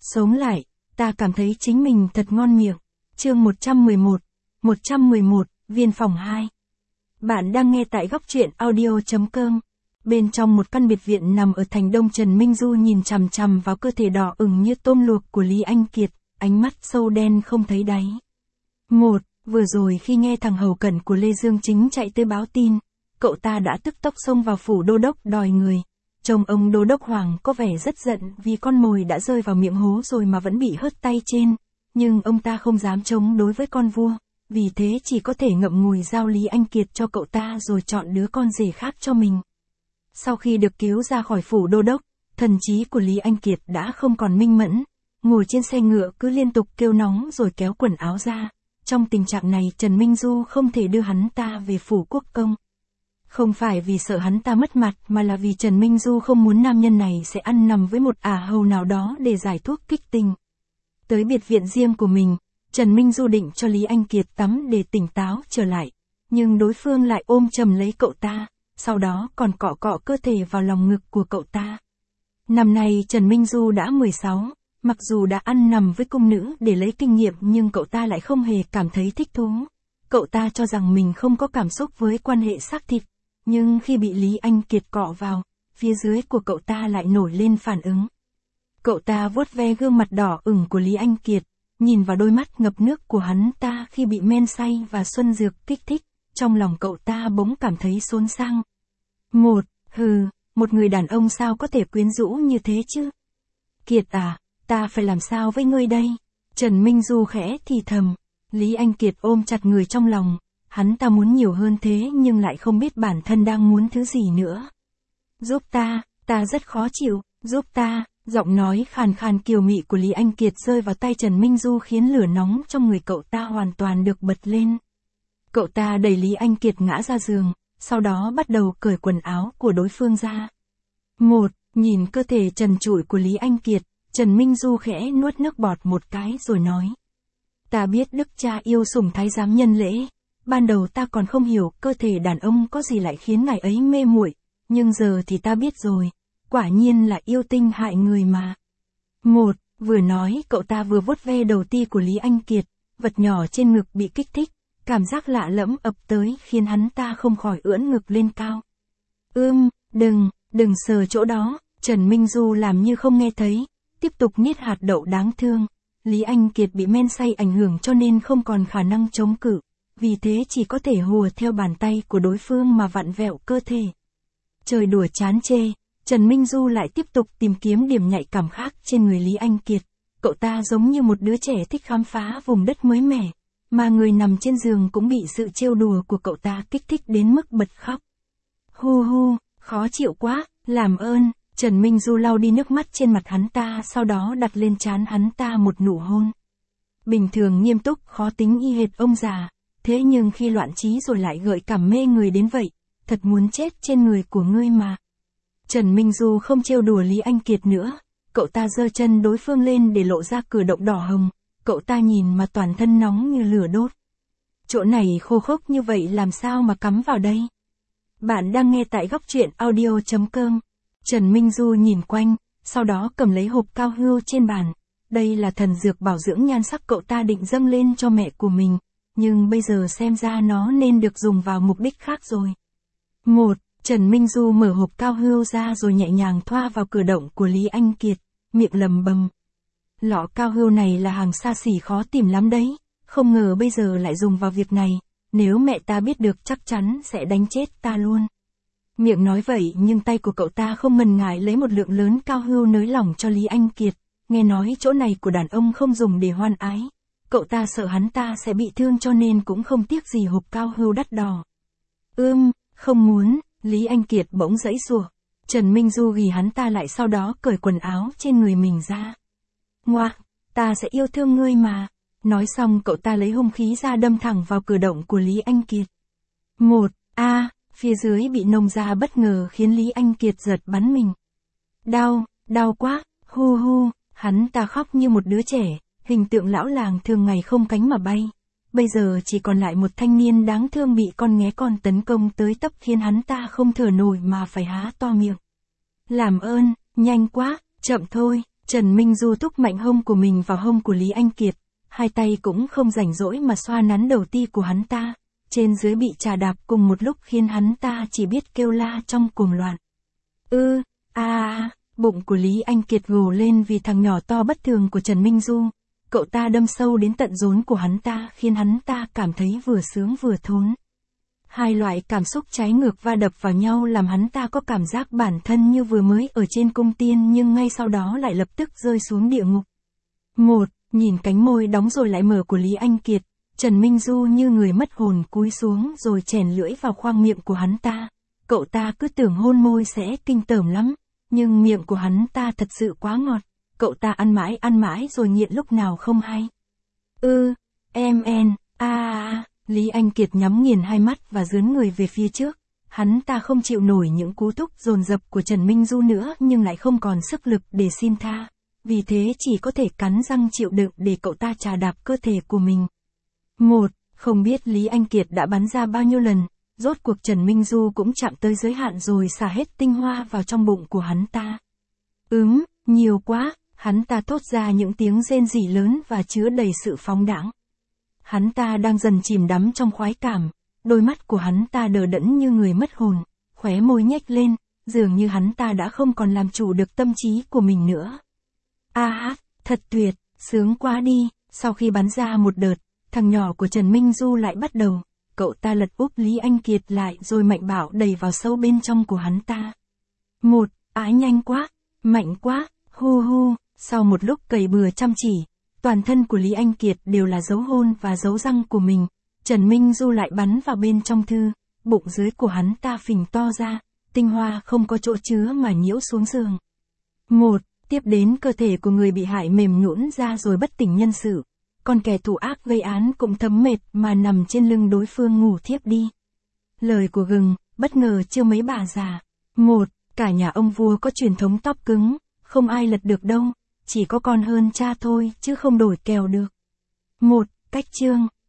Sống lại, ta cảm thấy chính mình thật ngon miệng. Chương 111, Viên phòng 2. Bạn đang nghe tại góc truyện audio.com. Bên trong một căn biệt viện nằm ở thành Đông, Trần Minh Du nhìn chằm chằm vào cơ thể đỏ ửng như tôm luộc của Lý Anh Kiệt, ánh mắt sâu đen không thấy đáy. Vừa rồi khi nghe thằng hầu cận của Lê Dương Chính chạy tới báo tin, cậu ta đã tức tốc xông vào phủ đô đốc đòi người. Trông ông đô đốc Hoàng có vẻ rất giận vì con mồi đã rơi vào miệng hố rồi mà vẫn bị hớt tay trên, nhưng ông ta không dám chống đối với con vua, vì thế chỉ có thể ngậm ngùi giao Lý Anh Kiệt cho cậu ta rồi chọn đứa con rể khác cho mình. Sau khi được cứu ra khỏi phủ đô đốc, thần trí của Lý Anh Kiệt đã không còn minh mẫn, ngồi trên xe ngựa cứ liên tục kêu nóng rồi kéo quần áo ra. Trong tình trạng này Trần Minh Du không thể đưa hắn ta về phủ quốc công. Không phải vì sợ hắn ta mất mặt mà là vì Trần Minh Du không muốn nam nhân này sẽ ăn nằm với một ả hầu nào đó để giải thuốc kích tình. Tới biệt viện riêng của mình, Trần Minh Du định cho Lý Anh Kiệt tắm để tỉnh táo trở lại, nhưng đối phương lại ôm chầm lấy cậu ta, sau đó còn cọ cọ cơ thể vào lòng ngực của cậu ta. Năm nay Trần Minh Du đã 16, mặc dù đã ăn nằm với cung nữ để lấy kinh nghiệm nhưng cậu ta lại không hề cảm thấy thích thú. Cậu ta cho rằng mình không có cảm xúc với quan hệ xác thịt, nhưng khi bị Lý Anh Kiệt cọ vào, phía dưới của cậu ta lại nổi lên phản ứng. Cậu ta vuốt ve gương mặt đỏ ửng của Lý Anh Kiệt, nhìn vào đôi mắt ngập nước của hắn ta khi bị men say và xuân dược kích thích, trong lòng cậu ta bỗng cảm thấy xốn sang. Một người đàn ông sao có thể quyến rũ như thế chứ? Kiệt à, ta phải làm sao với ngươi đây? Trần Minh Du khẽ thì thầm. Lý Anh Kiệt ôm chặt người trong lòng, hắn ta muốn nhiều hơn thế nhưng lại không biết bản thân đang muốn thứ gì nữa. Giúp ta rất khó chịu, giúp ta. Giọng nói khàn khàn kiều mị của Lý Anh Kiệt rơi vào tay Trần Minh Du khiến lửa nóng trong người cậu ta hoàn toàn được bật lên. Cậu ta đẩy Lý Anh Kiệt ngã ra giường, sau đó bắt đầu cởi quần áo của đối phương ra. Nhìn cơ thể trần trụi của Lý Anh Kiệt, Trần Minh Du khẽ nuốt nước bọt một cái rồi nói. Ta biết đức cha yêu sủng thái giám Nhân Lễ, ban đầu ta còn không hiểu cơ thể đàn ông có gì lại khiến ngài ấy mê muội, nhưng giờ thì ta biết rồi. Quả nhiên là yêu tinh hại người mà. Vừa nói cậu ta vừa vuốt ve đầu ti của Lý Anh Kiệt, vật nhỏ trên ngực bị kích thích, cảm giác lạ lẫm ập tới khiến hắn ta không khỏi ưỡn ngực lên cao. Đừng sờ chỗ đó, Trần Minh Du làm như không nghe thấy, tiếp tục niết hạt đậu đáng thương. Lý Anh Kiệt bị men say ảnh hưởng cho nên không còn khả năng chống cự, vì thế chỉ có thể hùa theo bàn tay của đối phương mà vặn vẹo cơ thể. Trời đùa chán chê. Trần Minh Du lại tiếp tục tìm kiếm điểm nhạy cảm khác trên người Lý Anh Kiệt. Cậu ta giống như một đứa trẻ thích khám phá vùng đất mới mẻ, mà người nằm trên giường cũng bị sự trêu đùa của cậu ta kích thích đến mức bật khóc. Khó chịu quá, làm ơn. Trần Minh Du lau đi nước mắt trên mặt hắn ta, sau đó đặt lên trán hắn ta một nụ hôn. Bình thường nghiêm túc khó tính y hệt ông già, thế nhưng khi loạn trí rồi lại gợi cảm mê người đến vậy, thật muốn chết trên người của ngươi mà. Trần Minh Du không trêu đùa Lý Anh Kiệt nữa, cậu ta giơ chân đối phương lên để lộ ra cửa động đỏ hồng, cậu ta nhìn mà toàn thân nóng như lửa đốt. Chỗ này khô khốc như vậy làm sao mà cắm vào đây? Bạn đang nghe tại góc truyện audio.com. Trần Minh Du nhìn quanh, sau đó cầm lấy hộp cao hưu trên bàn. Đây là thần dược bảo dưỡng nhan sắc cậu ta định dâng lên cho mẹ của mình, nhưng bây giờ xem ra nó nên được dùng vào mục đích khác rồi. Trần Minh Du mở hộp cao hưu ra rồi nhẹ nhàng thoa vào cửa động của Lý Anh Kiệt, miệng lầm bầm. Lọ cao hưu này là hàng xa xỉ khó tìm lắm đấy, không ngờ bây giờ lại dùng vào việc này, nếu mẹ ta biết được chắc chắn sẽ đánh chết ta luôn. Miệng nói vậy nhưng tay của cậu ta không ngần ngại lấy một lượng lớn cao hưu nới lỏng cho Lý Anh Kiệt, nghe nói chỗ này của đàn ông không dùng để hoan ái. Cậu ta sợ hắn ta sẽ bị thương cho nên cũng không tiếc gì hộp cao hưu đắt đỏ. Không muốn. Lý Anh Kiệt bỗng giãy giụa. Trần Minh Du ghì hắn ta lại sau đó cởi quần áo trên người mình ra. Ta sẽ yêu thương ngươi mà. Nói xong cậu ta lấy hung khí ra đâm thẳng vào cửa động của Lý Anh Kiệt. Phía dưới bị nông ra bất ngờ khiến Lý Anh Kiệt giật bắn mình. Đau quá, hắn ta khóc như một đứa trẻ, hình tượng lão làng thường ngày không cánh mà bay. Bây giờ chỉ còn lại một thanh niên đáng thương bị con nghé con tấn công tới tấp khiến hắn ta không thở nổi mà phải há to miệng. Làm ơn, nhanh quá, chậm thôi, Trần Minh Du thúc mạnh hông của mình vào hông của Lý Anh Kiệt, hai tay cũng không rảnh rỗi mà xoa nắn đầu ti của hắn ta, trên dưới bị chà đạp cùng một lúc khiến hắn ta chỉ biết kêu la trong cuồng loạn. Bụng của Lý Anh Kiệt gồ lên vì thằng nhỏ to bất thường của Trần Minh Du. Cậu ta đâm sâu đến tận rốn của hắn ta khiến hắn ta cảm thấy vừa sướng vừa thốn. Hai loại cảm xúc trái ngược va đập vào nhau làm hắn ta có cảm giác bản thân như vừa mới ở trên cung tiên nhưng ngay sau đó lại lập tức rơi xuống địa ngục. Nhìn cánh môi đóng rồi lại mở của Lý Anh Kiệt, Trần Minh Du như người mất hồn cúi xuống rồi chèn lưỡi vào khoang miệng của hắn ta. Cậu ta cứ tưởng hôn môi sẽ kinh tởm lắm, nhưng miệng của hắn ta thật sự quá ngọt. Cậu ta ăn mãi rồi nghiện lúc nào không hay. Lý Anh Kiệt nhắm nghiền hai mắt và dướn người về phía trước. Hắn ta không chịu nổi những cú thúc dồn dập của Trần Minh Du nữa nhưng lại không còn sức lực để xin tha. Vì thế chỉ có thể cắn răng chịu đựng để cậu ta chà đạp cơ thể của mình. Không biết Lý Anh Kiệt đã bắn ra bao nhiêu lần, rốt cuộc Trần Minh Du cũng chạm tới giới hạn rồi xả hết tinh hoa vào trong bụng của hắn ta. Nhiều quá, hắn ta thốt ra những tiếng rên rỉ lớn và chứa đầy sự phóng đãng. Hắn ta đang dần chìm đắm trong khoái cảm, đôi mắt của hắn ta đờ đẫn như người mất hồn, khóe môi nhếch lên, dường như hắn ta đã không còn làm chủ được tâm trí của mình nữa. Thật tuyệt, sướng quá đi. Sau khi bắn ra một đợt, thằng nhỏ của Trần Minh Du lại bắt đầu, cậu ta lật úp Lý Anh Kiệt lại rồi mạnh bạo đẩy vào sâu bên trong của hắn ta. Nhanh quá, mạnh quá, sau một lúc cày bừa chăm chỉ, toàn thân của Lý Anh Kiệt đều là dấu hôn và dấu răng của mình, Trần Minh Du lại bắn vào bên trong thư, bụng dưới của hắn ta phình to ra, tinh hoa không có chỗ chứa mà nhiễu xuống giường. Tiếp đến cơ thể của người bị hại mềm nhũn ra rồi bất tỉnh nhân sự, còn kẻ thủ ác gây án cũng thấm mệt mà nằm trên lưng đối phương ngủ thiếp đi. Lời của gừng, bất ngờ chiêu mấy bà già. Cả nhà ông vua có truyền thống tóp cứng, không ai lật được đâu, chỉ có con hơn cha thôi chứ không đổi kèo được. Cách chương